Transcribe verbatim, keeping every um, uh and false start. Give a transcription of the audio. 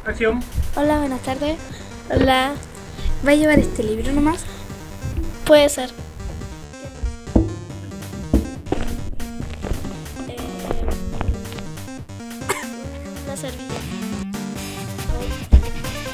Acción. Hola, buenas tardes. Hola, ¿Va a llevar este libro nomás? puede ser. Eh, una servilleta.